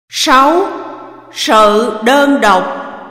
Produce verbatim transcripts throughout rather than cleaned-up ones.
sáu. Sự đơn độc.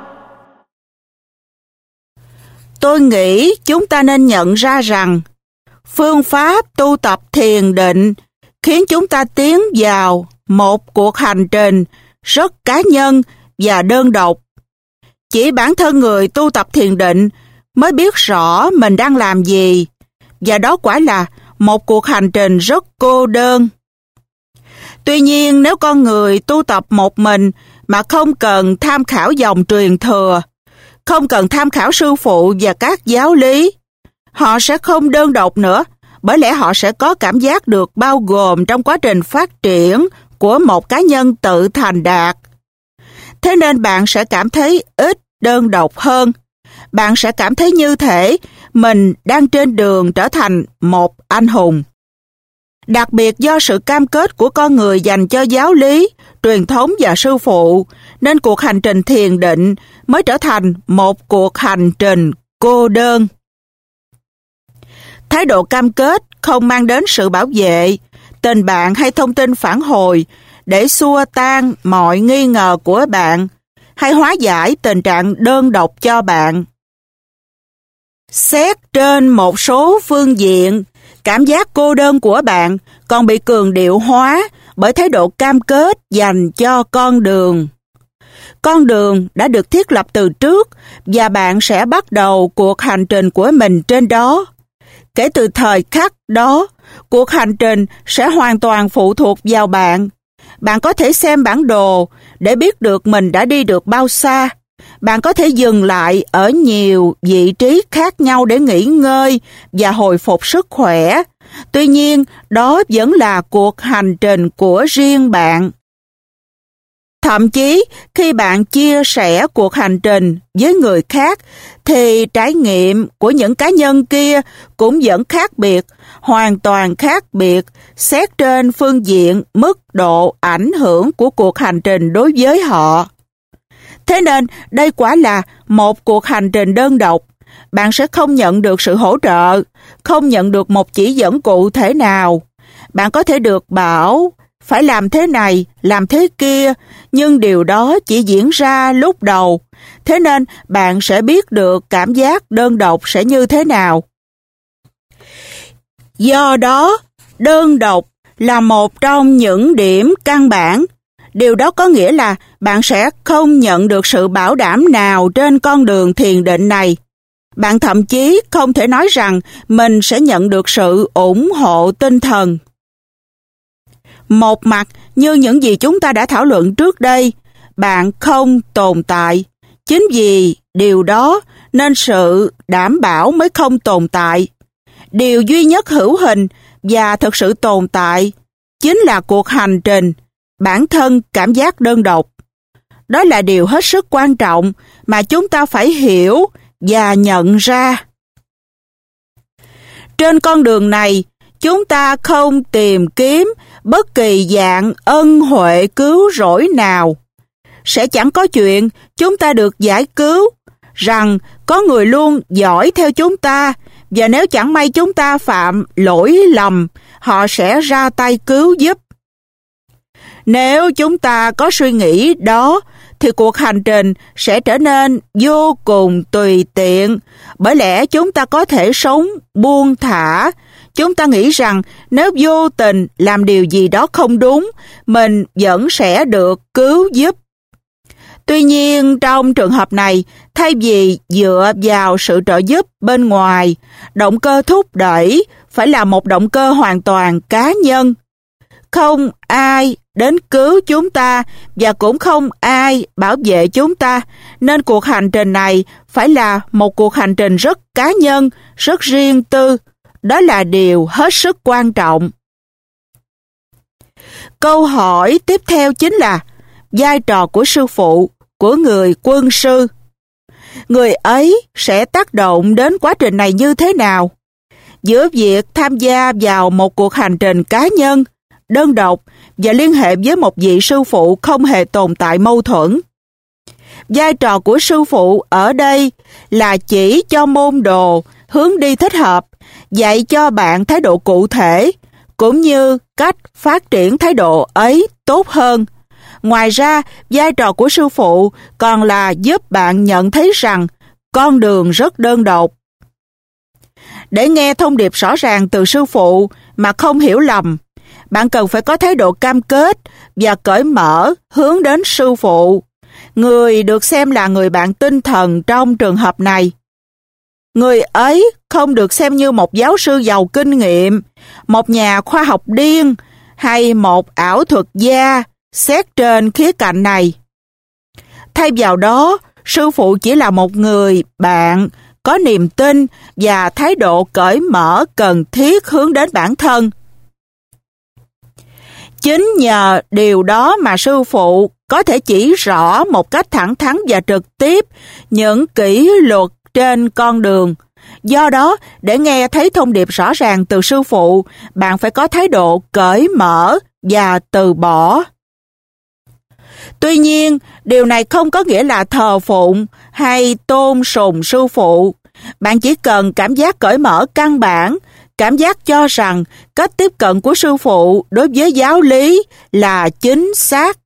Tôi nghĩ chúng ta nên nhận ra rằng phương pháp tu tập thiền định khiến chúng ta tiến vào một cuộc hành trình rất cá nhân và đơn độc. Chỉ bản thân người tu tập thiền định mới biết rõ mình đang làm gì, và đó quả là một cuộc hành trình rất cô đơn. Tuy nhiên, nếu con người tu tập một mình mà không cần tham khảo dòng truyền thừa, không cần tham khảo sư phụ và các giáo lý, họ sẽ không đơn độc nữa, bởi lẽ họ sẽ có cảm giác được bao gồm trong quá trình phát triển của một cá nhân tự thành đạt. Thế nên bạn sẽ cảm thấy ít đơn độc hơn. Bạn sẽ cảm thấy như thể mình đang trên đường trở thành một anh hùng. Đặc biệt do sự cam kết của con người dành cho giáo lý, truyền thống và sư phụ, nên cuộc hành trình thiền định mới trở thành một cuộc hành trình cô đơn. Thái độ cam kết không mang đến sự bảo vệ, tình bạn hay thông tin phản hồi để xua tan mọi nghi ngờ của bạn, hay hóa giải tình trạng đơn độc cho bạn. Xét trên một số phương diện, cảm giác cô đơn của bạn còn bị cường điệu hóa bởi thái độ cam kết dành cho con đường. Con đường đã được thiết lập từ trước và bạn sẽ bắt đầu cuộc hành trình của mình trên đó. Kể từ thời khắc đó, cuộc hành trình sẽ hoàn toàn phụ thuộc vào bạn. Bạn có thể xem bản đồ để biết được mình đã đi được bao xa. Bạn có thể dừng lại ở nhiều vị trí khác nhau để nghỉ ngơi và hồi phục sức khỏe. Tuy nhiên, đó vẫn là cuộc hành trình của riêng bạn. Thậm chí, khi bạn chia sẻ cuộc hành trình với người khác, thì trải nghiệm của những cá nhân kia cũng vẫn khác biệt, hoàn toàn khác biệt, xét trên phương diện mức độ ảnh hưởng của cuộc hành trình đối với họ. Thế nên, đây quả là một cuộc hành trình đơn độc. Bạn sẽ không nhận được sự hỗ trợ, không nhận được một chỉ dẫn cụ thể nào. Bạn có thể được bảo phải làm thế này, làm thế kia, nhưng điều đó chỉ diễn ra lúc đầu. Thế nên, bạn sẽ biết được cảm giác đơn độc sẽ như thế nào. Do đó, đơn độc là một trong những điểm căn bản. Điều đó có nghĩa là bạn sẽ không nhận được sự bảo đảm nào trên con đường thiền định này. Bạn thậm chí không thể nói rằng mình sẽ nhận được sự ủng hộ tinh thần. Một mặt, như những gì chúng ta đã thảo luận trước đây, bạn không tồn tại. Chính vì điều đó nên sự đảm bảo mới không tồn tại. Điều duy nhất hữu hình và thực sự tồn tại chính là cuộc hành trình, bản thân cảm giác đơn độc. Đó là điều hết sức quan trọng mà chúng ta phải hiểu và nhận ra. Trên con đường này, chúng ta không tìm kiếm bất kỳ dạng ân huệ cứu rỗi nào. Sẽ chẳng có chuyện chúng ta được giải cứu, rằng có người luôn dõi theo chúng ta, và nếu chẳng may chúng ta phạm lỗi lầm, họ sẽ ra tay cứu giúp. Nếu chúng ta có suy nghĩ đó, thì cuộc hành trình sẽ trở nên vô cùng tùy tiện, bởi lẽ chúng ta có thể sống buông thả. Chúng ta nghĩ rằng nếu vô tình làm điều gì đó không đúng, mình vẫn sẽ được cứu giúp. Tuy nhiên, trong trường hợp này, thay vì dựa vào sự trợ giúp bên ngoài, động cơ thúc đẩy phải là một động cơ hoàn toàn cá nhân. Không ai đến cứu chúng ta và cũng không ai bảo vệ chúng ta, nên cuộc hành trình này phải là một cuộc hành trình rất cá nhân, rất riêng tư. Đó là điều hết sức quan trọng. Câu hỏi tiếp theo chính là vai trò của sư phụ, của người quân sư. Người ấy sẽ tác động đến quá trình này như thế nào? Giữa việc tham gia vào một cuộc hành trình cá nhân, đơn độc và liên hệ với một vị sư phụ không hề tồn tại mâu thuẫn. Vai trò của sư phụ ở đây là chỉ cho môn đồ hướng đi thích hợp, dạy cho bạn thái độ cụ thể, cũng như cách phát triển thái độ ấy tốt hơn. Ngoài ra, vai trò của sư phụ còn là giúp bạn nhận thấy rằng con đường rất đơn độc. Để nghe thông điệp rõ ràng từ sư phụ mà không hiểu lầm, bạn cần phải có thái độ cam kết và cởi mở hướng đến sư phụ, người được xem là người bạn tinh thần trong trường hợp này. Người ấy không được xem như một giáo sư giàu kinh nghiệm, một nhà khoa học điên hay một ảo thuật gia xét trên khía cạnh này. Thay vào đó, sư phụ chỉ là một người bạn có niềm tin và thái độ cởi mở cần thiết hướng đến bản thân. Chính nhờ điều đó mà sư phụ có thể chỉ rõ một cách thẳng thắn và trực tiếp những kỷ luật trên con đường. Do đó, để nghe thấy thông điệp rõ ràng từ sư phụ, bạn phải có thái độ cởi mở và từ bỏ. Tuy nhiên, điều này không có nghĩa là thờ phụng hay tôn sùng sư phụ. Bạn chỉ cần cảm giác cởi mở căn bản, cảm giác cho rằng cách tiếp cận của sư phụ đối với giáo lý là chính xác.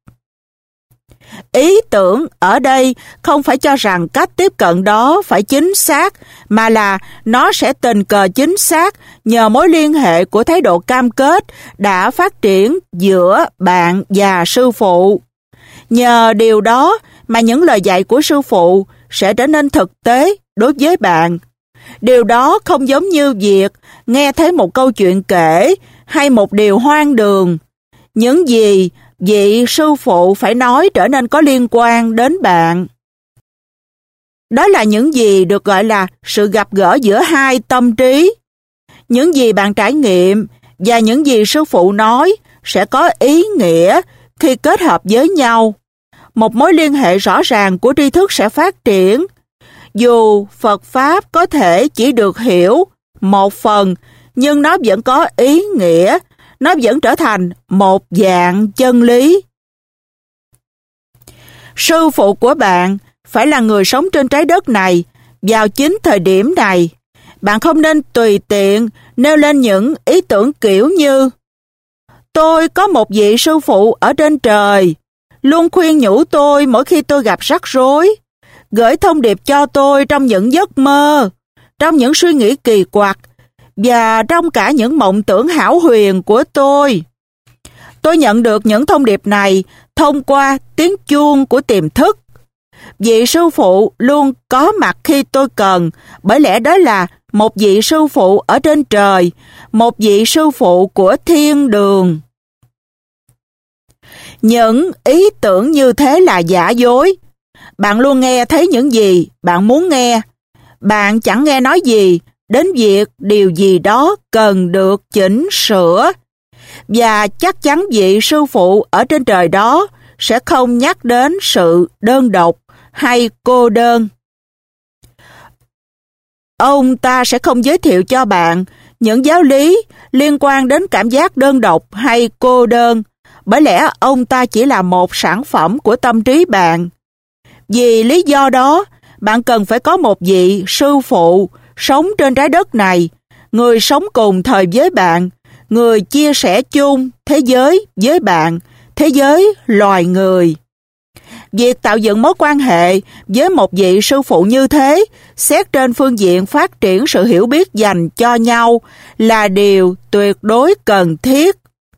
Ý tưởng ở đây không phải cho rằng cách tiếp cận đó phải chính xác, mà là nó sẽ tình cờ chính xác nhờ mối liên hệ của thái độ cam kết đã phát triển giữa bạn và sư phụ. Nhờ điều đó mà những lời dạy của sư phụ sẽ trở nên thực tế đối với bạn. Điều đó không giống như việc nghe thấy một câu chuyện kể hay một điều hoang đường. Những gì vị sư phụ phải nói trở nên có liên quan đến bạn. Đó là những gì được gọi là sự gặp gỡ giữa hai tâm trí. Những gì bạn trải nghiệm và những gì sư phụ nói sẽ có ý nghĩa khi kết hợp với nhau. Một mối liên hệ rõ ràng của tri thức sẽ phát triển. Dù Phật Pháp có thể chỉ được hiểu một phần, nhưng nó vẫn có ý nghĩa, nó vẫn trở thành một dạng chân lý. Sư phụ của bạn phải là người sống trên trái đất này vào chính thời điểm này. Bạn không nên tùy tiện nêu lên những ý tưởng kiểu như tôi có một vị sư phụ ở trên trời, luôn khuyên nhủ tôi mỗi khi tôi gặp rắc rối, gửi thông điệp cho tôi trong những giấc mơ, trong những suy nghĩ kỳ quặc và trong cả những mộng tưởng hão huyền của tôi. Tôi nhận được những thông điệp này thông qua tiếng chuông của tiềm thức. Vị sư phụ luôn có mặt khi tôi cần, bởi lẽ đó là một vị sư phụ ở trên trời, một vị sư phụ của thiên đường. Những ý tưởng như thế là giả dối. Bạn luôn nghe thấy những gì bạn muốn nghe. Bạn chẳng nghe nói gì đến việc điều gì đó cần được chỉnh sửa. Và chắc chắn vị sư phụ ở trên trời đó sẽ không nhắc đến sự đơn độc hay cô đơn. Ông ta sẽ không giới thiệu cho bạn những giáo lý liên quan đến cảm giác đơn độc hay cô đơn, bởi lẽ ông ta chỉ là một sản phẩm của tâm trí bạn. Vì lý do đó, bạn cần phải có một vị sư phụ sống trên trái đất này, người sống cùng thời với bạn, người chia sẻ chung thế giới với bạn, thế giới loài người. Việc tạo dựng mối quan hệ với một vị sư phụ như thế, xét trên phương diện phát triển sự hiểu biết dành cho nhau, là điều tuyệt đối cần thiết.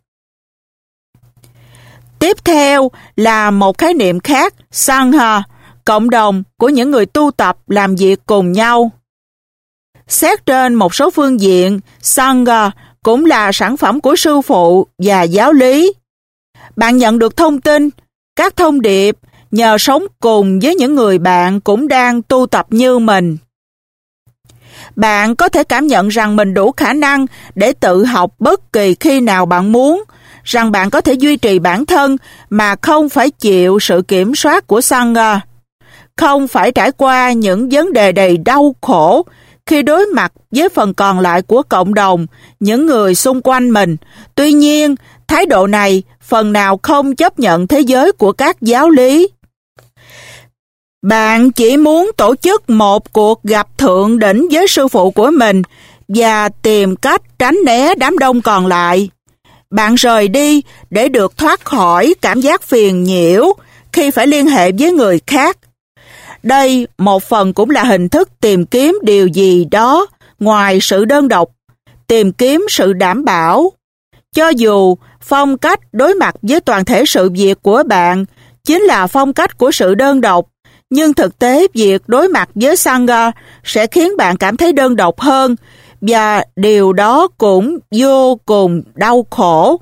Tiếp theo là một khái niệm khác, Sangha, cộng đồng của những người tu tập làm việc cùng nhau. Xét trên một số phương diện, Sangha cũng là sản phẩm của sư phụ và giáo lý. Bạn nhận được thông tin, các thông điệp nhờ sống cùng với những người bạn cũng đang tu tập như mình. Bạn có thể cảm nhận rằng mình đủ khả năng để tự học bất kỳ khi nào bạn muốn, rằng bạn có thể duy trì bản thân mà không phải chịu sự kiểm soát của Sangha, không phải trải qua những vấn đề đầy đau khổ khi đối mặt với phần còn lại của cộng đồng, những người xung quanh mình. Tuy nhiên, thái độ này phần nào không chấp nhận thế giới của các giáo lý. Bạn chỉ muốn tổ chức một cuộc gặp thượng đỉnh với sư phụ của mình và tìm cách tránh né đám đông còn lại. bạn rời đi để được thoát khỏi cảm giác phiền nhiễu khi phải liên hệ với người khác. Đây một phần cũng là hình thức tìm kiếm điều gì đó ngoài sự đơn độc, tìm kiếm sự đảm bảo. Cho dù phong cách đối mặt với toàn thể sự việc của bạn chính là phong cách của sự đơn độc, nhưng thực tế việc đối mặt với Sangha sẽ khiến bạn cảm thấy đơn độc hơn, và điều đó cũng vô cùng đau khổ.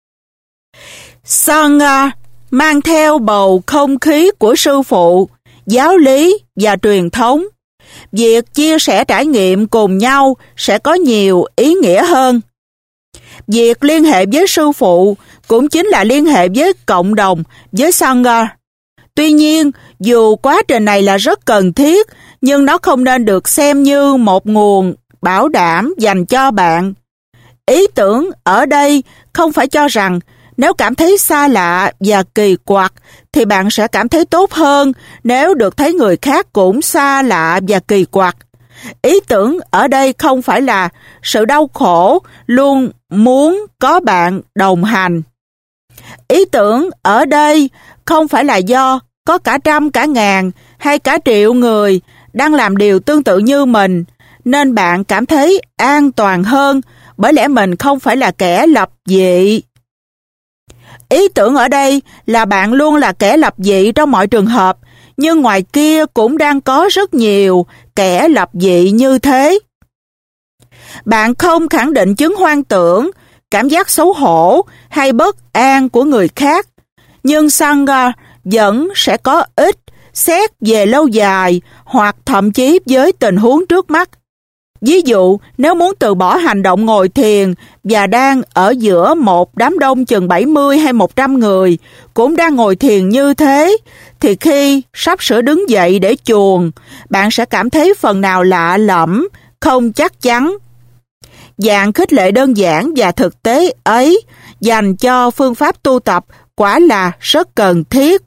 Sangha mang theo bầu không khí của sư phụ, giáo lý và truyền thống. Việc chia sẻ trải nghiệm cùng nhau sẽ có nhiều ý nghĩa hơn. Việc liên hệ với sư phụ cũng chính là liên hệ với cộng đồng, với Sangha. Tuy nhiên, dù quá trình này là rất cần thiết, nhưng nó không nên được xem như một nguồn bảo đảm dành cho bạn. Ý tưởng ở đây không phải cho rằng nếu cảm thấy xa lạ và kỳ quặc thì bạn sẽ cảm thấy tốt hơn nếu được thấy người khác cũng xa lạ và kỳ quặc. Ý tưởng ở đây không phải là sự đau khổ luôn muốn có bạn đồng hành. Ý tưởng ở đây không phải là do có cả trăm, cả ngàn hay cả triệu người đang làm điều tương tự như mình, nên bạn cảm thấy an toàn hơn bởi lẽ mình không phải là kẻ lập dị. Ý tưởng ở đây là bạn luôn là kẻ lập dị trong mọi trường hợp, nhưng ngoài kia cũng đang có rất nhiều kẻ lập dị như thế. Bạn không khẳng định chứng hoang tưởng, cảm giác xấu hổ hay bất an của người khác, nhưng Sangha vẫn sẽ có ích xét về lâu dài hoặc thậm chí với tình huống trước mắt. Ví dụ, nếu muốn từ bỏ hành động ngồi thiền và đang ở giữa một đám đông chừng bảy mươi hay một trăm người cũng đang ngồi thiền như thế, thì khi sắp sửa đứng dậy để chuồn, bạn sẽ cảm thấy phần nào lạ lẫm, không chắc chắn. Dạng khích lệ đơn giản và thực tế ấy dành cho phương pháp tu tập quả là rất cần thiết.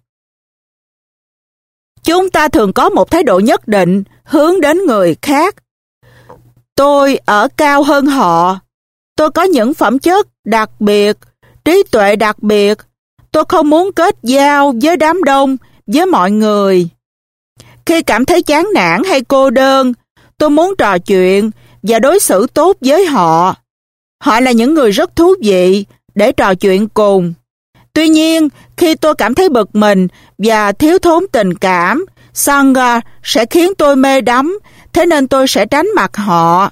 Chúng ta thường có một thái độ nhất định hướng đến người khác. Tôi ở cao hơn họ. Tôi có những phẩm chất đặc biệt, trí tuệ đặc biệt. Tôi không muốn kết giao với đám đông, với mọi người. Khi cảm thấy chán nản hay cô đơn, tôi muốn trò chuyện và đối xử tốt với họ. Họ là những người rất thú vị để trò chuyện cùng. Tuy nhiên, khi tôi cảm thấy bực mình và thiếu thốn tình cảm, Sangha sẽ khiến tôi mê đắm, thế nên tôi sẽ tránh mặt họ.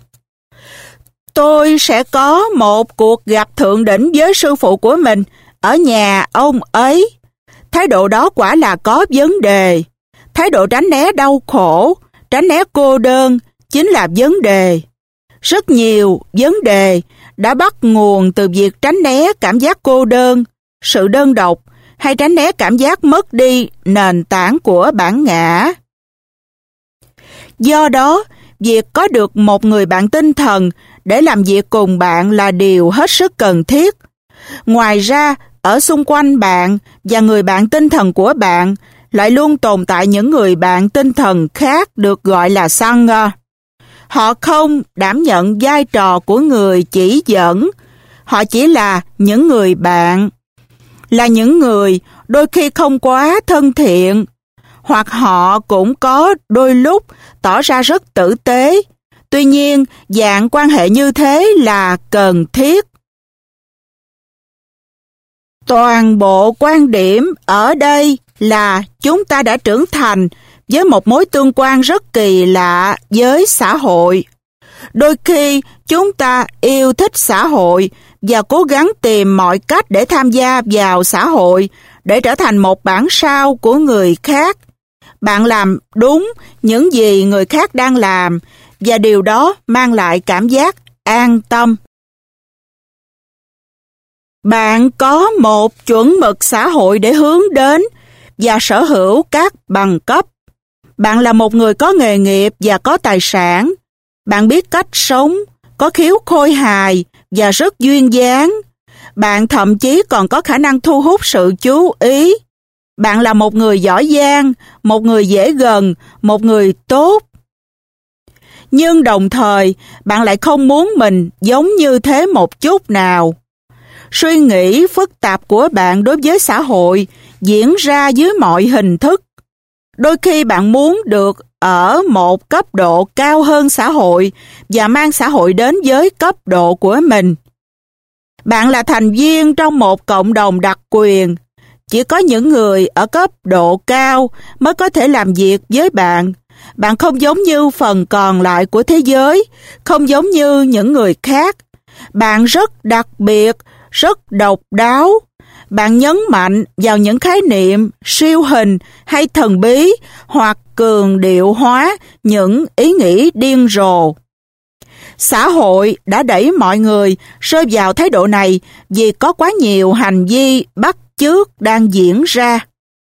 Tôi sẽ có một cuộc gặp thượng đỉnh với sư phụ của mình ở nhà ông ấy. Thái độ đó quả là có vấn đề. Thái độ tránh né đau khổ, tránh né cô đơn chính là vấn đề. Rất nhiều vấn đề đã bắt nguồn từ việc tránh né cảm giác cô đơn, sự đơn độc hay tránh né cảm giác mất đi nền tảng của bản ngã. Do đó, việc có được một người bạn tinh thần để làm việc cùng bạn là điều hết sức cần thiết. Ngoài ra, ở xung quanh bạn và người bạn tinh thần của bạn lại luôn tồn tại những người bạn tinh thần khác được gọi là Sangha. Họ không đảm nhận vai trò của người chỉ dẫn, họ chỉ là những người bạn, là những người đôi khi không quá thân thiện, hoặc họ cũng có đôi lúc tỏ ra rất tử tế. Tuy nhiên, dạng quan hệ như thế là cần thiết. Toàn bộ quan điểm ở đây là chúng ta đã trưởng thành với một mối tương quan rất kỳ lạ với xã hội. Đôi khi chúng ta yêu thích xã hội và cố gắng tìm mọi cách để tham gia vào xã hội, để trở thành một bản sao của người khác. Bạn làm đúng những gì người khác đang làm, và điều đó mang lại cảm giác an tâm. Bạn có một chuẩn mực xã hội để hướng đến và sở hữu các bằng cấp. Bạn là một người có nghề nghiệp và có tài sản. Bạn biết cách sống, có khiếu khôi hài và rất duyên dáng. Bạn thậm chí còn có khả năng thu hút sự chú ý. Bạn là một người giỏi giang, một người dễ gần, một người tốt. Nhưng đồng thời, bạn lại không muốn mình giống như thế một chút nào. Suy nghĩ phức tạp của bạn đối với xã hội diễn ra dưới mọi hình thức. Đôi khi bạn muốn được ở một cấp độ cao hơn xã hội và mang xã hội đến với cấp độ của mình. Bạn là thành viên trong một cộng đồng đặc quyền. Chỉ có những người ở cấp độ cao mới có thể làm việc với bạn. Bạn không giống như phần còn lại của thế giới, không giống như những người khác. Bạn rất đặc biệt, rất độc đáo. Bạn nhấn mạnh vào những khái niệm siêu hình hay thần bí hoặc cường điệu hóa những ý nghĩ điên rồ. Xã hội đã đẩy mọi người rơi vào thái độ này vì có quá nhiều hành vi bắt chước đang diễn ra.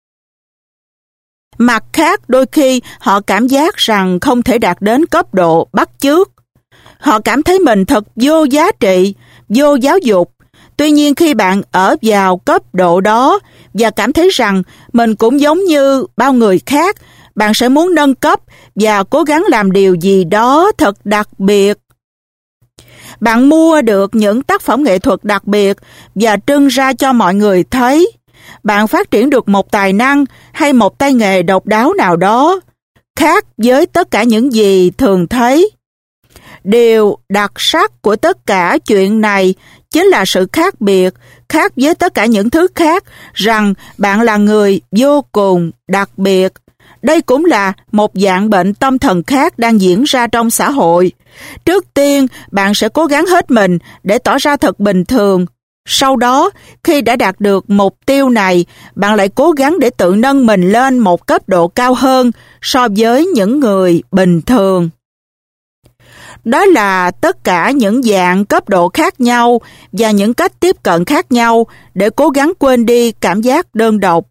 Mặt khác, đôi khi họ cảm giác rằng không thể đạt đến cấp độ bắt chước. Họ cảm thấy mình thật vô giá trị, vô giáo dục. Tuy nhiên khi bạn ở vào cấp độ đó và cảm thấy rằng mình cũng giống như bao người khác, bạn sẽ muốn nâng cấp và cố gắng làm điều gì đó thật đặc biệt. Bạn mua được những tác phẩm nghệ thuật đặc biệt và trưng ra cho mọi người thấy. Bạn phát triển được một tài năng hay một tay nghề độc đáo nào đó, khác với tất cả những gì thường thấy. Điều đặc sắc của tất cả chuyện này chính là sự khác biệt, khác với tất cả những thứ khác, rằng bạn là người vô cùng đặc biệt. Đây cũng là một dạng bệnh tâm thần khác đang diễn ra trong xã hội. Trước tiên, bạn sẽ cố gắng hết mình để tỏ ra thật bình thường. Sau đó, khi đã đạt được mục tiêu này, bạn lại cố gắng để tự nâng mình lên một cấp độ cao hơn so với những người bình thường. Đó là tất cả những dạng cấp độ khác nhau và những cách tiếp cận khác nhau để cố gắng quên đi cảm giác đơn độc.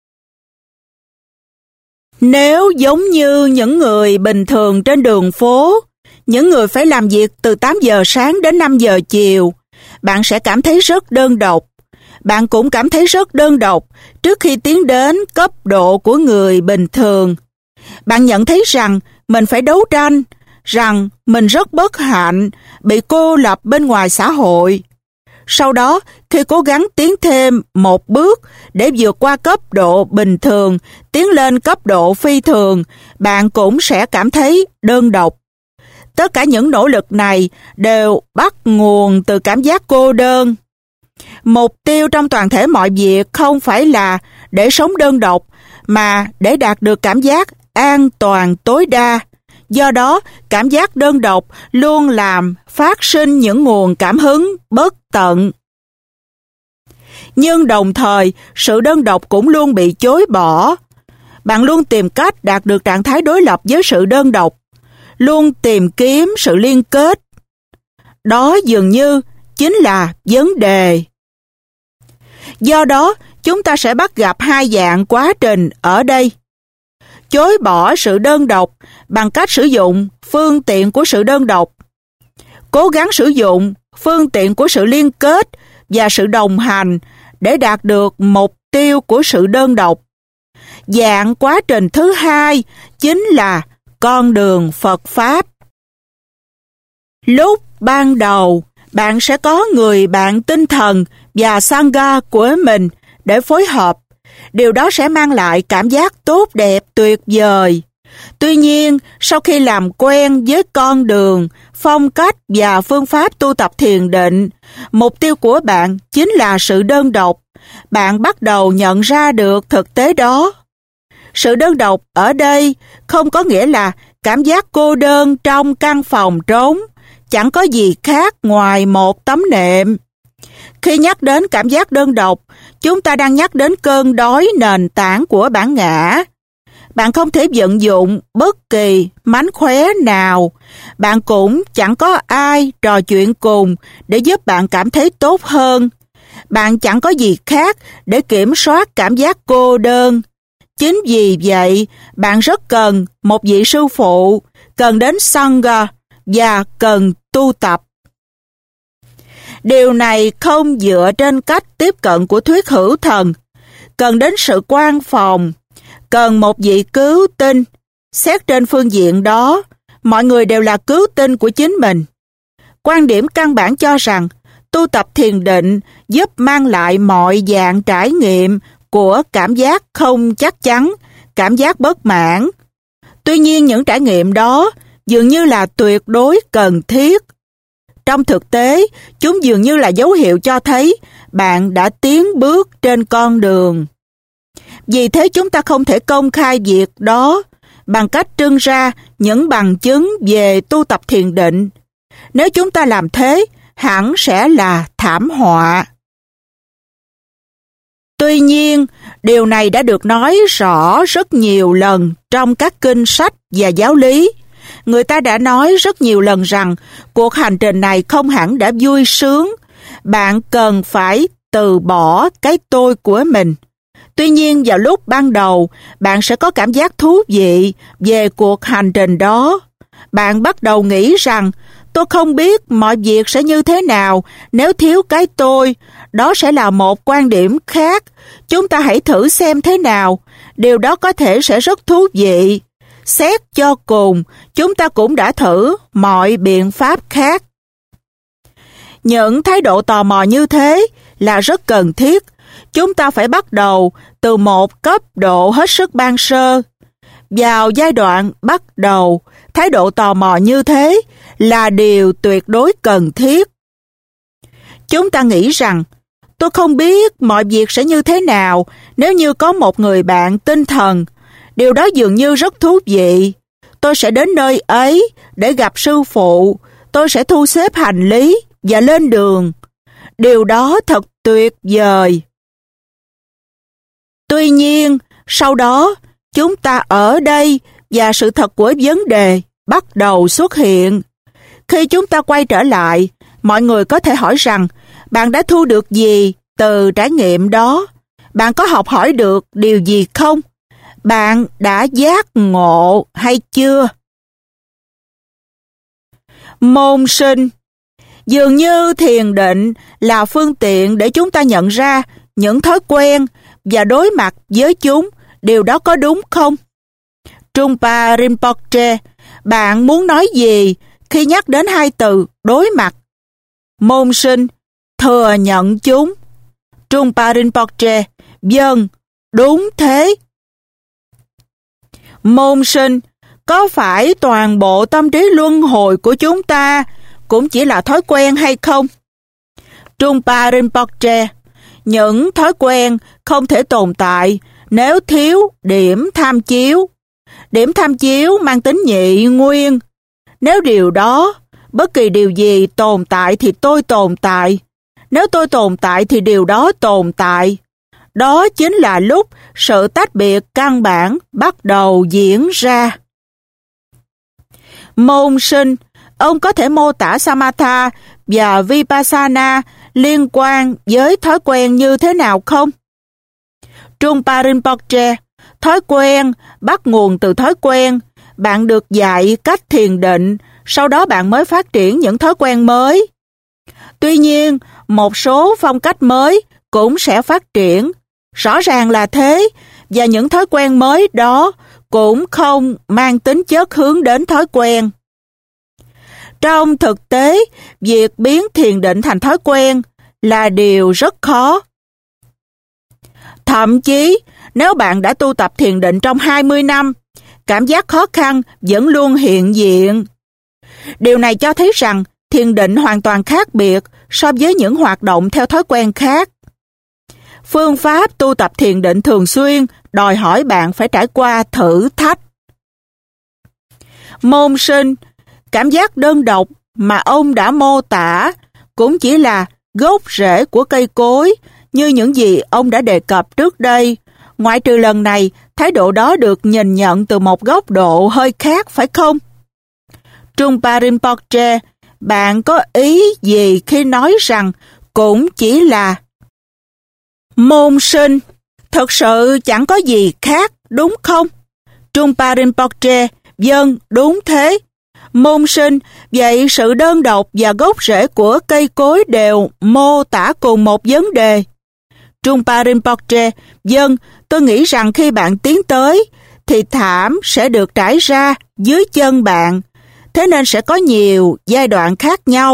Nếu giống như những người bình thường trên đường phố, những người phải làm việc từ tám giờ sáng đến năm giờ chiều, bạn sẽ cảm thấy rất đơn độc. Bạn cũng cảm thấy rất đơn độc trước khi tiến đến cấp độ của người bình thường. Bạn nhận thấy rằng mình phải đấu tranh, rằng mình rất bất hạnh, bị cô lập bên ngoài xã hội. Sau đó, khi cố gắng tiến thêm một bước để vượt qua cấp độ bình thường, tiến lên cấp độ phi thường, bạn cũng sẽ cảm thấy đơn độc. Tất cả những nỗ lực này đều bắt nguồn từ cảm giác cô đơn. Mục tiêu trong toàn thể mọi việc không phải là để sống đơn độc, mà để đạt được cảm giác an toàn tối đa. Do đó, cảm giác đơn độc luôn làm phát sinh những nguồn cảm hứng bất tận. Nhưng đồng thời, sự đơn độc cũng luôn bị chối bỏ. Bạn luôn tìm cách đạt được trạng thái đối lập với sự đơn độc, luôn tìm kiếm sự liên kết. Đó dường như chính là vấn đề. Do đó, chúng ta sẽ bắt gặp hai dạng quá trình ở đây. Chối bỏ sự đơn độc bằng cách sử dụng phương tiện của sự đơn độc. Cố gắng sử dụng phương tiện của sự liên kết và sự đồng hành để đạt được mục tiêu của sự đơn độc. Dạng quá trình thứ hai chính là con đường Phật Pháp. Lúc ban đầu, bạn sẽ có người bạn tinh thần và Sangha của mình để phối hợp. Điều đó sẽ mang lại cảm giác tốt đẹp tuyệt vời. Tuy nhiên, sau khi làm quen với con đường, phong cách và phương pháp tu tập thiền định, mục tiêu của bạn chính là sự đơn độc. Bạn bắt đầu nhận ra được thực tế đó. Sự đơn độc ở đây không có nghĩa là cảm giác cô đơn trong căn phòng trống, chẳng có gì khác ngoài một tấm nệm. Khi nhắc đến cảm giác đơn độc, chúng ta đang nhắc đến cơn đói nền tảng của bản ngã. Bạn không thể vận dụng bất kỳ mánh khóe nào. Bạn cũng chẳng có ai trò chuyện cùng để giúp bạn cảm thấy tốt hơn. Bạn chẳng có gì khác để kiểm soát cảm giác cô đơn. Chính vì vậy, bạn rất cần một vị sư phụ, cần đến Sangha và cần tu tập. Điều này không dựa trên cách tiếp cận của thuyết hữu thần, cần đến sự quan phòng, cần một vị cứu tinh. Xét trên phương diện đó, mọi người đều là cứu tinh của chính mình. Quan điểm căn bản cho rằng Tu tập thiền định giúp mang lại mọi dạng trải nghiệm của cảm giác không chắc chắn, cảm giác bất mãn. Tuy nhiên những trải nghiệm đó dường như là tuyệt đối cần thiết. Trong thực tế, chúng dường như là dấu hiệu cho thấy bạn đã tiến bước trên con đường. Vì thế chúng ta không thể công khai việc đó bằng cách trưng ra những bằng chứng về tu tập thiền định. Nếu chúng ta làm thế, hẳn sẽ là thảm họa. Tuy nhiên, điều này đã được nói rõ rất nhiều lần trong các kinh sách và giáo lý. Người ta đã nói rất nhiều lần rằng cuộc hành trình này không hẳn đã vui sướng. Bạn cần phải từ bỏ cái tôi của mình. Tuy nhiên, vào lúc ban đầu, bạn sẽ có cảm giác thú vị về cuộc hành trình đó. Bạn bắt đầu nghĩ rằng, tôi không biết mọi việc sẽ như thế nào nếu thiếu cái tôi. Đó sẽ là một quan điểm khác. Chúng ta hãy thử xem thế nào. Điều đó có thể sẽ rất thú vị. Xét cho cùng, chúng ta cũng đã thử mọi biện pháp khác. Những thái độ tò mò như thế là rất cần thiết. Chúng ta phải bắt đầu từ một cấp độ hết sức ban sơ. Vào giai đoạn bắt đầu, thái độ tò mò như thế là điều tuyệt đối cần thiết. Chúng ta nghĩ rằng, tôi không biết mọi việc sẽ như thế nào nếu như có một người bạn tinh thần. Điều đó dường như rất thú vị. Tôi sẽ đến nơi ấy để gặp sư phụ. Tôi sẽ thu xếp hành lý và lên đường. Điều đó thật tuyệt vời. Tuy nhiên, sau đó, chúng ta ở đây và sự thật của vấn đề bắt đầu xuất hiện. Khi chúng ta quay trở lại, mọi người có thể hỏi rằng, bạn đã thu được gì từ trải nghiệm đó? Bạn có học hỏi được điều gì không? Bạn đã giác ngộ hay chưa? Môn sinh. Dường như thiền định là phương tiện để chúng ta nhận ra những thói quen và đối mặt với chúng. Điều đó có đúng không? Trungpa Rinpoche, bạn muốn nói gì khi nhắc đến hai từ đối mặt? Môn sinh, thừa nhận chúng. Trungpa Rinpoche, vâng, đúng thế. Môn sinh, có phải toàn bộ tâm trí luân hồi của chúng ta cũng chỉ là thói quen hay không? Trungpa Rinpoche, những thói quen không thể tồn tại nếu thiếu điểm tham chiếu. Điểm tham chiếu mang tính nhị nguyên. Nếu điều đó, bất kỳ điều gì tồn tại thì tôi tồn tại. Nếu tôi tồn tại thì điều đó tồn tại. Đó chính là lúc sự tách biệt căn bản bắt đầu diễn ra. Môn sinh, ông có thể mô tả Samatha và Vipassana liên quan với thói quen như thế nào không? Trungpa Rinpoche, thói quen bắt nguồn từ thói quen. Bạn được dạy cách thiền định, sau đó bạn mới phát triển những thói quen mới. Tuy nhiên, một số phong cách mới cũng sẽ phát triển. Rõ ràng là thế, và những thói quen mới đó cũng không mang tính chất hướng đến thói quen. Trong thực tế, việc biến thiền định thành thói quen là điều rất khó. Thậm chí, nếu bạn đã tu tập thiền định trong hai mươi năm, cảm giác khó khăn vẫn luôn hiện diện. Điều này cho thấy rằng thiền định hoàn toàn khác biệt so với những hoạt động theo thói quen khác. Phương pháp tu tập thiền định thường xuyên đòi hỏi bạn phải trải qua thử thách. Môn sinh, cảm giác đơn độc mà ông đã mô tả cũng chỉ là gốc rễ của cây cối như những gì ông đã đề cập trước đây. Ngoại trừ lần này, thái độ đó được nhìn nhận từ một góc độ hơi khác, phải không? Trungpa Rinpoche, bạn có ý gì khi nói rằng cũng chỉ là môn sinh? Thật sự chẳng có gì khác, đúng không? Trungpa Rinpoche, vâng, đúng thế. Môn sinh, vậy sự đơn độc và gốc rễ của cây cối đều mô tả cùng một vấn đề. Trungpa Rinpoche, vâng, tôi nghĩ rằng khi bạn tiến tới, thì thảm sẽ được trải ra dưới chân bạn. Thế nên sẽ có nhiều giai đoạn khác nhau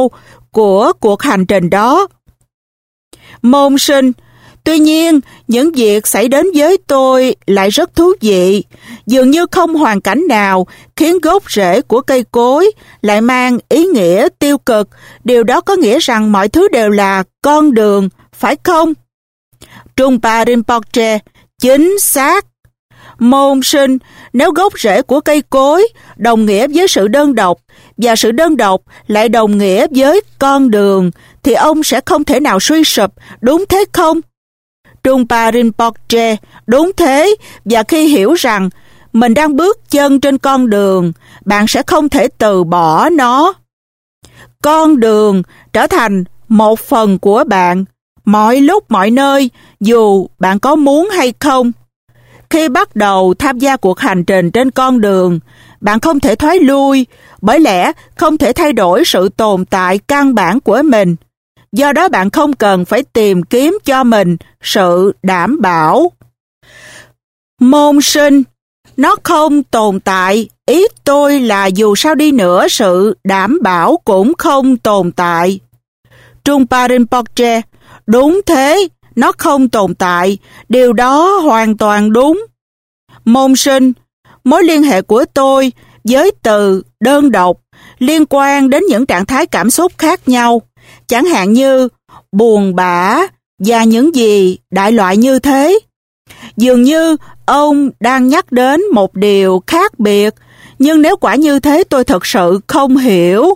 của cuộc hành trình đó. Môn sinh, tuy nhiên, những việc xảy đến với tôi lại rất thú vị. Dường như không hoàn cảnh nào khiến gốc rễ của cây cối lại mang ý nghĩa tiêu cực. Điều đó có nghĩa rằng mọi thứ đều là con đường, phải không? Trungpa Rinpoche, chính xác. Môn sinh, nếu gốc rễ của cây cối đồng nghĩa với sự đơn độc, và sự đơn độc lại đồng nghĩa với con đường, thì ông sẽ không thể nào suy sụp, đúng thế không? Trungpa Rinpoche, đúng thế, và khi hiểu rằng mình đang bước chân trên con đường, bạn sẽ không thể từ bỏ nó. Con đường trở thành một phần của bạn, mọi lúc mọi nơi, dù bạn có muốn hay không. Khi bắt đầu tham gia cuộc hành trình trên con đường, bạn không thể thoái lui, bởi lẽ không thể thay đổi sự tồn tại căn bản của mình. Do đó bạn không cần phải tìm kiếm cho mình sự đảm bảo. Môn sinh, nó không tồn tại. Ý tôi là dù sao đi nữa, sự đảm bảo cũng không tồn tại. Trungpa Rinpoche, đúng thế, nó không tồn tại. Điều đó hoàn toàn đúng. Môn sinh, mối liên hệ của tôi với từ đơn độc liên quan đến những trạng thái cảm xúc khác nhau, chẳng hạn như buồn bã và những gì đại loại như thế. Dường như ông đang nhắc đến một điều khác biệt, nhưng nếu quả như thế tôi thật sự không hiểu.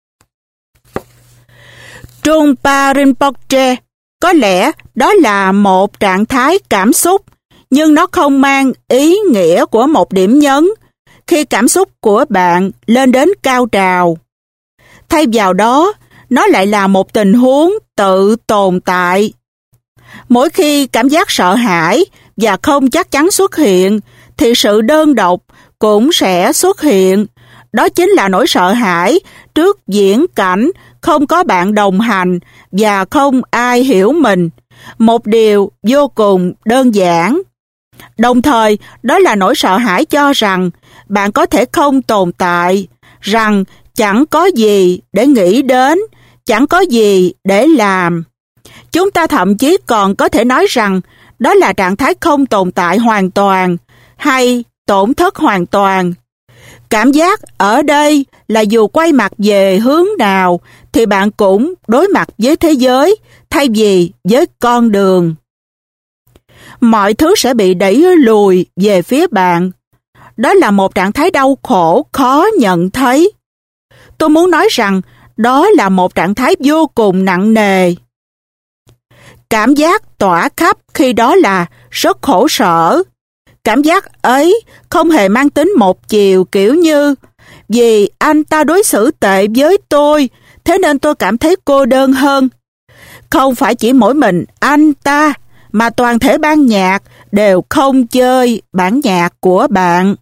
Trungpa Rinpoche, có lẽ đó là một trạng thái cảm xúc, nhưng nó không mang ý nghĩa của một điểm nhấn khi cảm xúc của bạn lên đến cao trào. Thay vào đó, nó lại là một tình huống tự tồn tại. Mỗi khi cảm giác sợ hãi và không chắc chắn xuất hiện, thì sự đơn độc cũng sẽ xuất hiện. Đó chính là nỗi sợ hãi trước viễn cảnh không có bạn đồng hành và không ai hiểu mình. Một điều vô cùng đơn giản. Đồng thời, đó là nỗi sợ hãi cho rằng bạn có thể không tồn tại, rằng chẳng có gì để nghĩ đến, chẳng có gì để làm. Chúng ta thậm chí còn có thể nói rằng đó là trạng thái không tồn tại hoàn toàn hay tổn thất hoàn toàn. Cảm giác ở đây là dù quay mặt về hướng nào thì bạn cũng đối mặt với thế giới thay vì với con đường. Mọi thứ sẽ bị đẩy lùi về phía bạn. Đó là một trạng thái đau khổ khó nhận thấy. Tôi muốn nói rằng đó là một trạng thái vô cùng nặng nề. Cảm giác tỏa khắp khi đó là rất khổ sở. Cảm giác ấy không hề mang tính một chiều, kiểu như vì anh ta đối xử tệ với tôi, thế nên tôi cảm thấy cô đơn hơn. Không phải chỉ mỗi mình anh ta, mà toàn thể ban nhạc đều không chơi bản nhạc của bạn.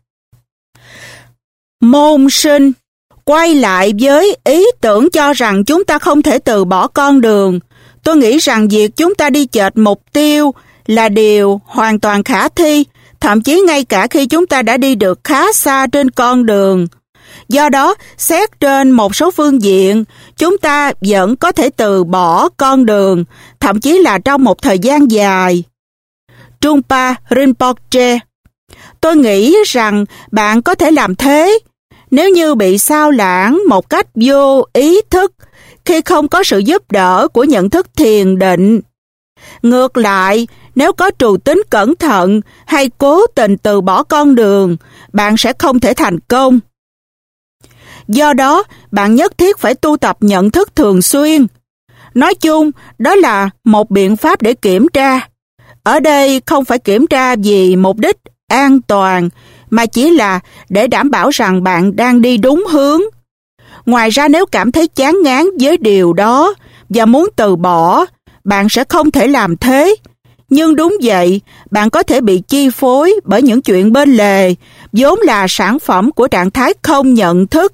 Môn sinh, quay lại với ý tưởng cho rằng chúng ta không thể từ bỏ con đường. Tôi nghĩ rằng việc chúng ta đi chệch mục tiêu là điều hoàn toàn khả thi, thậm chí ngay cả khi chúng ta đã đi được khá xa trên con đường. Do đó, xét trên một số phương diện, chúng ta vẫn có thể từ bỏ con đường, thậm chí là trong một thời gian dài. Trungpa Rinpoche, tôi nghĩ rằng bạn có thể làm thế nếu như bị sao lãng một cách vô ý thức khi không có sự giúp đỡ của nhận thức thiền định. Ngược lại, nếu có trù tính cẩn thận hay cố tình từ bỏ con đường, bạn sẽ không thể thành công. Do đó, bạn nhất thiết phải tu tập nhận thức thường xuyên. Nói chung, đó là một biện pháp để kiểm tra. Ở đây không phải kiểm tra vì mục đích an toàn, mà chỉ là để đảm bảo rằng bạn đang đi đúng hướng. Ngoài ra, nếu cảm thấy chán ngán với điều đó và muốn từ bỏ, bạn sẽ không thể làm thế. Nhưng đúng vậy, bạn có thể bị chi phối bởi những chuyện bên lề, vốn là sản phẩm của trạng thái không nhận thức.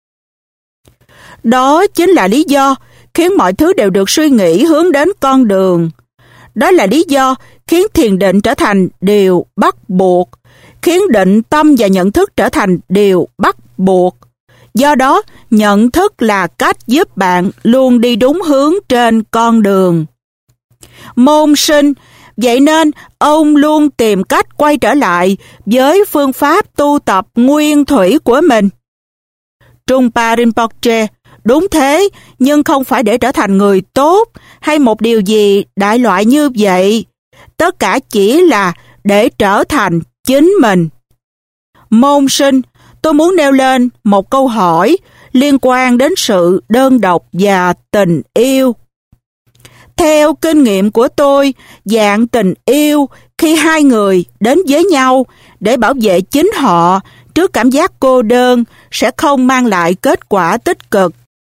Đó chính là lý do khiến mọi thứ đều được suy nghĩ hướng đến con đường. Đó là lý do khiến thiền định trở thành điều bắt buộc, khiến định tâm và nhận thức trở thành điều bắt buộc. Do đó, nhận thức là cách giúp bạn luôn đi đúng hướng trên con đường. Môn sinh, vậy nên ông luôn tìm cách quay trở lại với phương pháp tu tập nguyên thủy của mình. Trungpa Rinpoche, đúng thế, nhưng không phải để trở thành người tốt hay một điều gì đại loại như vậy. Tất cả chỉ là để trở thành chính mình. Môn sinh, tôi muốn nêu lên một câu hỏi liên quan đến sự đơn độc và tình yêu. Theo kinh nghiệm của tôi, dạng tình yêu khi hai người đến với nhau để bảo vệ chính họ trước cảm giác cô đơn sẽ không mang lại kết quả tích cực.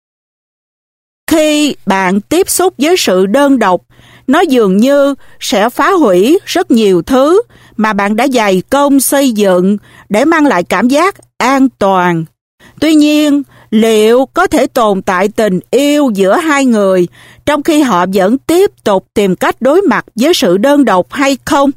Khi bạn tiếp xúc với sự đơn độc, nó dường như sẽ phá hủy rất nhiều thứ mà bạn đã dày công xây dựng để mang lại cảm giác an toàn. Tuy nhiên, liệu có thể tồn tại tình yêu giữa hai người trong khi họ vẫn tiếp tục tìm cách đối mặt với sự đơn độc hay không?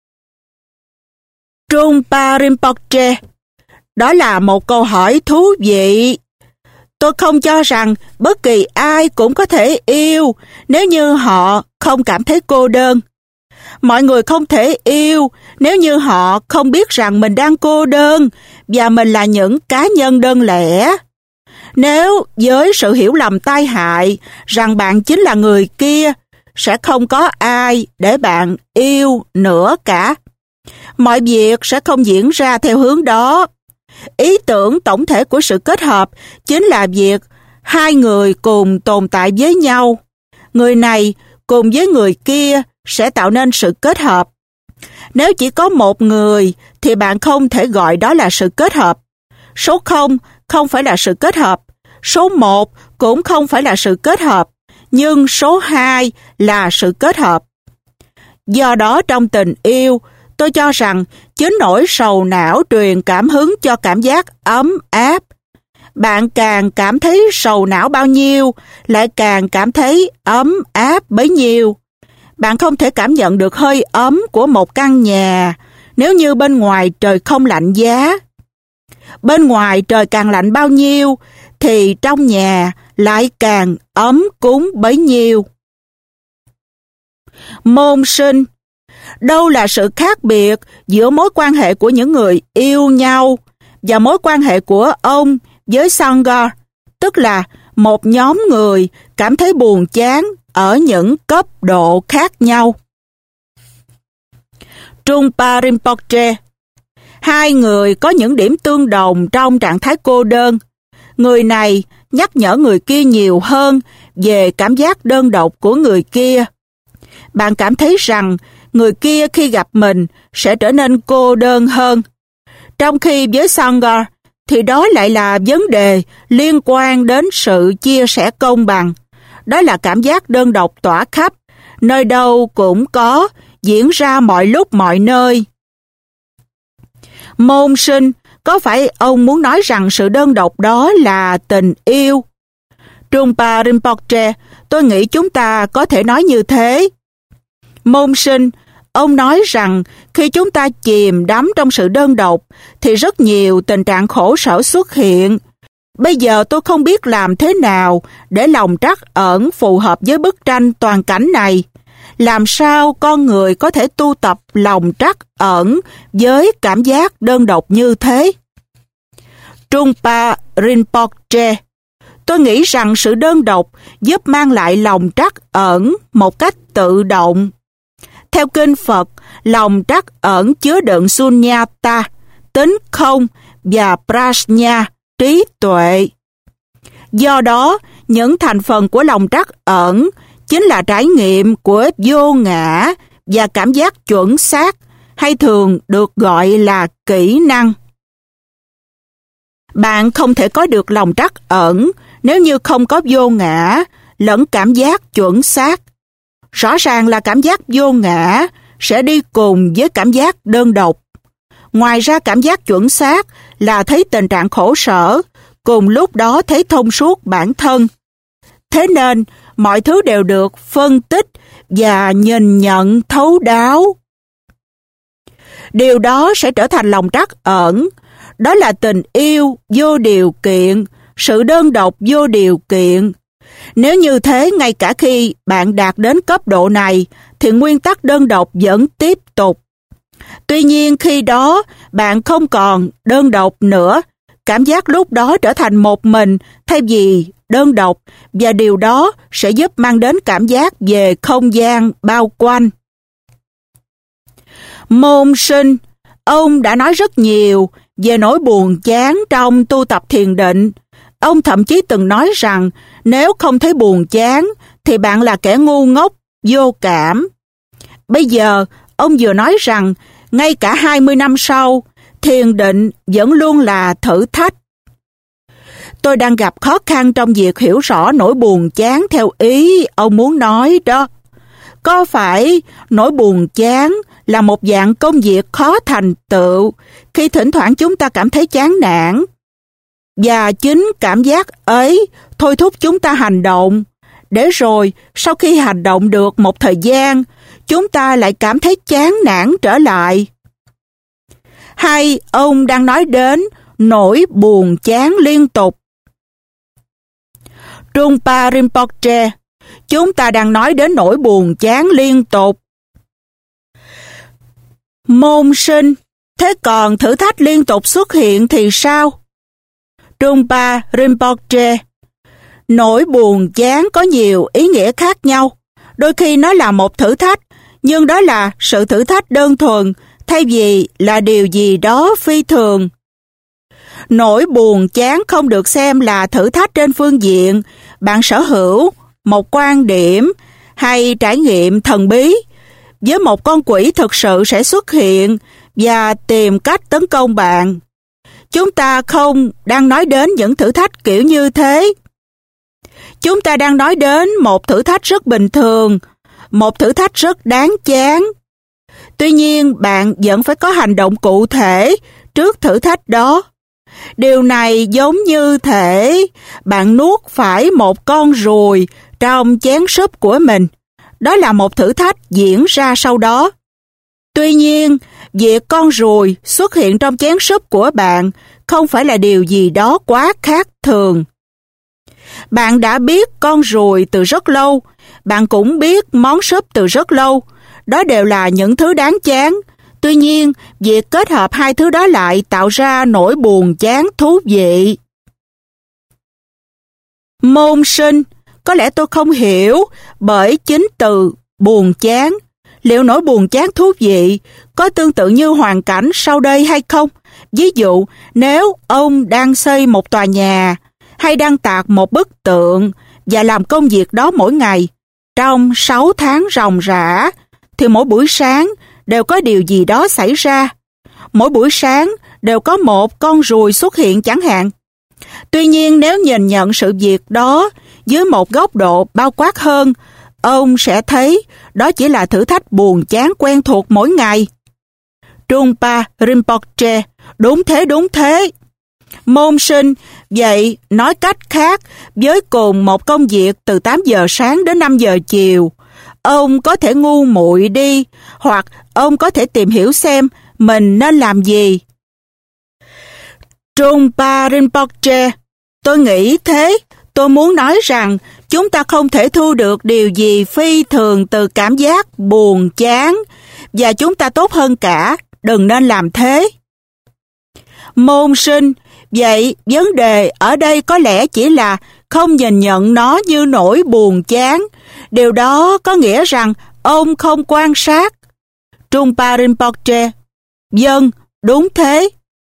Trungpa Rinpoche, đó là một câu hỏi thú vị. Tôi không cho rằng bất kỳ ai cũng có thể yêu nếu như họ không cảm thấy cô đơn. Mọi người không thể yêu nếu như họ không biết rằng mình đang cô đơn và mình là những cá nhân đơn lẻ. Nếu với sự hiểu lầm tai hại rằng bạn chính là người kia, sẽ không có ai để bạn yêu nữa cả. Mọi việc sẽ không diễn ra theo hướng đó. Ý tưởng tổng thể của sự kết hợp chính là việc hai người cùng tồn tại với nhau. Người này cùng với người kia sẽ tạo nên sự kết hợp. Nếu chỉ có một người thì bạn không thể gọi đó là sự kết hợp. Số không không phải là sự kết hợp. Số một cũng không phải là sự kết hợp. Nhưng số hai là sự kết hợp. Do đó trong tình yêu, tôi cho rằng chính nỗi sầu não truyền cảm hứng cho cảm giác ấm áp. Bạn càng cảm thấy sầu não bao nhiêu, lại càng cảm thấy ấm áp bấy nhiêu. Bạn không thể cảm nhận được hơi ấm của một căn nhà nếu như bên ngoài trời không lạnh giá. Bên ngoài trời càng lạnh bao nhiêu, thì trong nhà lại càng ấm cúng bấy nhiêu. Môn sinh, đâu là sự khác biệt giữa mối quan hệ của những người yêu nhau và mối quan hệ của ông với Sangha, tức là một nhóm người cảm thấy buồn chán ở những cấp độ khác nhau? Trungpa Rinpoche, hai người có những điểm tương đồng trong trạng thái cô đơn. Người này nhắc nhở người kia nhiều hơn về cảm giác đơn độc của người kia. Bạn cảm thấy rằng người kia khi gặp mình sẽ trở nên cô đơn hơn. Trong khi với Sangha thì đó lại là vấn đề liên quan đến sự chia sẻ công bằng. Đó là cảm giác đơn độc tỏa khắp, nơi đâu cũng có, diễn ra mọi lúc mọi nơi. Môn sinh, có phải ông muốn nói rằng sự đơn độc đó là tình yêu? Trungpa Rinpoche, tôi nghĩ chúng ta có thể nói như thế. Môn sinh, ông nói rằng khi chúng ta chìm đắm trong sự đơn độc thì rất nhiều tình trạng khổ sở xuất hiện. Bây giờ tôi không biết làm thế nào để lòng trắc ẩn phù hợp với bức tranh toàn cảnh này. Làm sao con người có thể tu tập lòng trắc ẩn với cảm giác đơn độc như thế? Trungpa Rinpoche, tôi nghĩ rằng sự đơn độc giúp mang lại lòng trắc ẩn một cách tự động. Theo kinh Phật, lòng trắc ẩn chứa đựng sunyata, tính không, và prajna, trí tuệ. Do đó, những thành phần của lòng trắc ẩn chính là trải nghiệm của vô ngã và cảm giác chuẩn xác, hay thường được gọi là kỹ năng. Bạn không thể có được lòng trắc ẩn nếu như không có vô ngã lẫn cảm giác chuẩn xác. Rõ ràng là cảm giác vô ngã sẽ đi cùng với cảm giác đơn độc. Ngoài ra cảm giác chuẩn xác là thấy tình trạng khổ sở, cùng lúc đó thấy thông suốt bản thân. Thế nên, mọi thứ đều được phân tích và nhìn nhận thấu đáo. Điều đó sẽ trở thành lòng trắc ẩn. Đó là tình yêu vô điều kiện, sự đơn độc vô điều kiện. Nếu như thế, ngay cả khi bạn đạt đến cấp độ này, thì nguyên tắc đơn độc vẫn tiếp tục. Tuy nhiên khi đó, bạn không còn đơn độc nữa. Cảm giác lúc đó trở thành một mình thay vì đơn độc, và điều đó sẽ giúp mang đến cảm giác về không gian bao quanh. Môn Sinh, ông đã nói rất nhiều về nỗi buồn chán trong tu tập thiền định. Ông thậm chí từng nói rằng nếu không thấy buồn chán thì bạn là kẻ ngu ngốc, vô cảm. Bây giờ, ông vừa nói rằng ngay cả hai mươi năm sau, thiền định vẫn luôn là thử thách. Tôi đang gặp khó khăn trong việc hiểu rõ nỗi buồn chán theo ý ông muốn nói đó. Có phải nỗi buồn chán là một dạng công việc khó thành tựu khi thỉnh thoảng chúng ta cảm thấy chán nản? Và chính cảm giác ấy thôi thúc chúng ta hành động, để rồi sau khi hành động được một thời gian, chúng ta lại cảm thấy chán nản trở lại. Hay ông đang nói đến nỗi buồn chán liên tục? Trungpa Rinpoche, chúng ta đang nói đến nỗi buồn chán liên tục. Môn Sinh, thế còn thử thách liên tục xuất hiện thì sao? Trungpa Rinpoche, nỗi buồn chán có nhiều ý nghĩa khác nhau. Đôi khi nó là một thử thách, nhưng đó là sự thử thách đơn thuần, thay vì là điều gì đó phi thường. Nỗi buồn chán không được xem là thử thách trên phương diện bạn sở hữu một quan điểm hay trải nghiệm thần bí, với một con quỷ thực sự sẽ xuất hiện và tìm cách tấn công bạn. Chúng ta không đang nói đến những thử thách kiểu như thế. Chúng ta đang nói đến một thử thách rất bình thường, một thử thách rất đáng chán. Tuy nhiên, bạn vẫn phải có hành động cụ thể trước thử thách đó. Điều này giống như thể bạn nuốt phải một con ruồi trong chén súp của mình. Đó là một thử thách diễn ra sau đó. Tuy nhiên, việc con ruồi xuất hiện trong chén súp của bạn không phải là điều gì đó quá khác thường. Bạn đã biết con ruồi từ rất lâu, bạn cũng biết món súp từ rất lâu. Đó đều là những thứ đáng chán. Tuy nhiên, việc kết hợp hai thứ đó lại tạo ra nỗi buồn chán thú vị. Môn Sinh, có lẽ tôi không hiểu bởi chính từ buồn chán. Liệu nỗi buồn chán thú vị có tương tự như hoàn cảnh sau đây hay không? Ví dụ, nếu ông đang xây một tòa nhà hay đang tạc một bức tượng và làm công việc đó mỗi ngày trong sáu tháng ròng rã, thì mỗi buổi sáng đều có điều gì đó xảy ra. Mỗi buổi sáng đều có một con ruồi xuất hiện chẳng hạn. Tuy nhiên, nếu nhìn nhận sự việc đó dưới một góc độ bao quát hơn, ông sẽ thấy đó chỉ là thử thách buồn chán quen thuộc mỗi ngày. Trungpa Rinpoche, đúng thế, đúng thế. Môn Sinh, vậy nói cách khác, với cùng một công việc từ tám giờ sáng đến năm giờ chiều, ông có thể ngu muội đi, hoặc ông có thể tìm hiểu xem mình nên làm gì. Trungpa Rinpoche, tôi nghĩ thế. Tôi muốn nói rằng chúng ta không thể thu được điều gì phi thường từ cảm giác buồn chán, và chúng ta tốt hơn cả đừng nên làm thế. Môn Sinh, vậy vấn đề ở đây có lẽ chỉ là không nhìn nhận nó như nỗi buồn chán. Điều đó có nghĩa rằng ông không quan sát. Trungpa Rinpoche, vâng, đúng thế.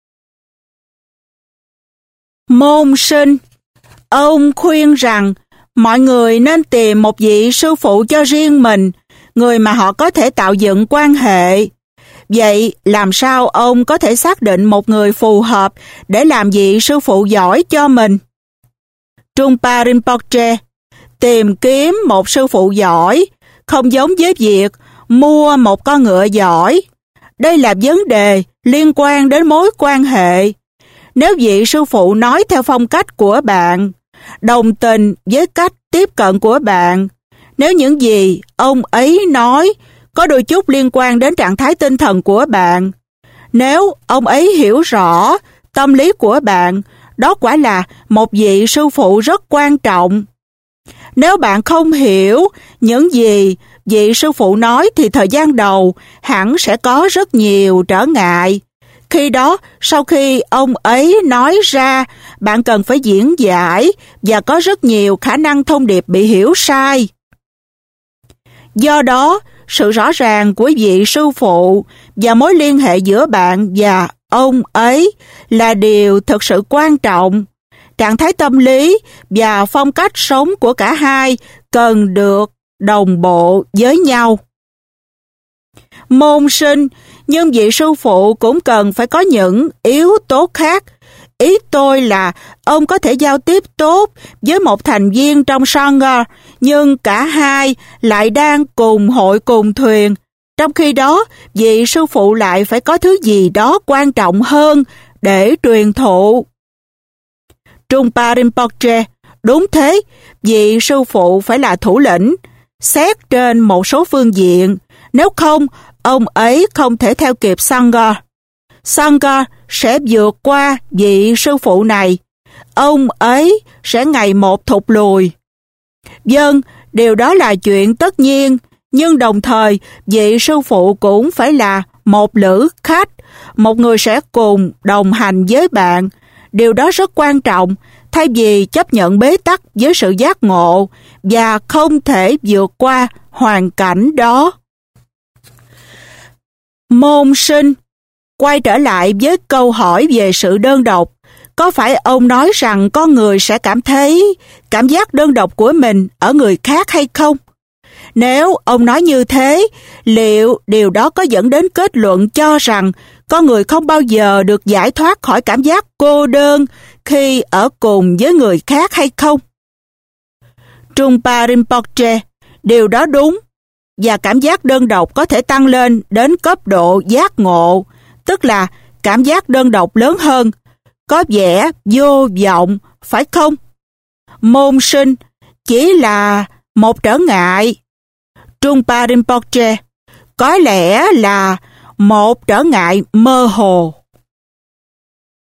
Môn Sinh, ông khuyên rằng mọi người nên tìm một vị sư phụ cho riêng mình, người mà họ có thể tạo dựng quan hệ. Vậy làm sao ông có thể xác định một người phù hợp để làm vị sư phụ giỏi cho mình? Trungpa Rinpoche, tìm kiếm một sư phụ giỏi không giống với việc mua một con ngựa giỏi. Đây là vấn đề liên quan đến mối quan hệ. Nếu vị sư phụ nói theo phong cách của bạn, đồng tình với cách tiếp cận của bạn, nếu những gì ông ấy nói có đôi chút liên quan đến trạng thái tinh thần của bạn, nếu ông ấy hiểu rõ tâm lý của bạn, đó quả là một vị sư phụ rất quan trọng. Nếu bạn không hiểu những gì vị sư phụ nói thì thời gian đầu hẳn sẽ có rất nhiều trở ngại. Khi đó, sau khi ông ấy nói ra, bạn cần phải diễn giải và có rất nhiều khả năng thông điệp bị hiểu sai. Do đó, sự rõ ràng của vị sư phụ và mối liên hệ giữa bạn và ông ấy là điều thực sự quan trọng. Trạng thái tâm lý và phong cách sống của cả hai cần được đồng bộ với nhau. Môn sinh, nhưng vị sư phụ cũng cần phải có những yếu tố khác. Ý tôi là ông có thể giao tiếp tốt với một thành viên trong Sangha, nhưng cả hai lại đang cùng hội cùng thuyền. Trong khi đó, vị sư phụ lại phải có thứ gì đó quan trọng hơn để truyền thụ. Trungpa Rinpoche, đúng thế, vị sư phụ phải là thủ lĩnh, xét trên một số phương diện, nếu không, ông ấy không thể theo kịp Sangha. Sangha sẽ vượt qua vị sư phụ này, ông ấy sẽ ngày một thụt lùi. Vâng, điều đó là chuyện tất nhiên, nhưng đồng thời vị sư phụ cũng phải là một lữ khách, một người sẽ cùng đồng hành với bạn. Điều đó rất quan trọng, thay vì chấp nhận bế tắc với sự giác ngộ và không thể vượt qua hoàn cảnh đó. Môn sinh, quay trở lại với câu hỏi về sự đơn độc. Có phải ông nói rằng con người sẽ cảm thấy cảm giác đơn độc của mình ở người khác hay không? Nếu ông nói như thế, liệu điều đó có dẫn đến kết luận cho rằng con người không bao giờ được giải thoát khỏi cảm giác cô đơn khi ở cùng với người khác hay không? Trungpa Rinpoche, điều đó đúng, và cảm giác đơn độc có thể tăng lên đến cấp độ giác ngộ, tức là cảm giác đơn độc lớn hơn, có vẻ vô vọng, phải không? Môn sinh chỉ là một trở ngại. Trungpa Rinpoche, có lẽ là một trở ngại mơ hồ.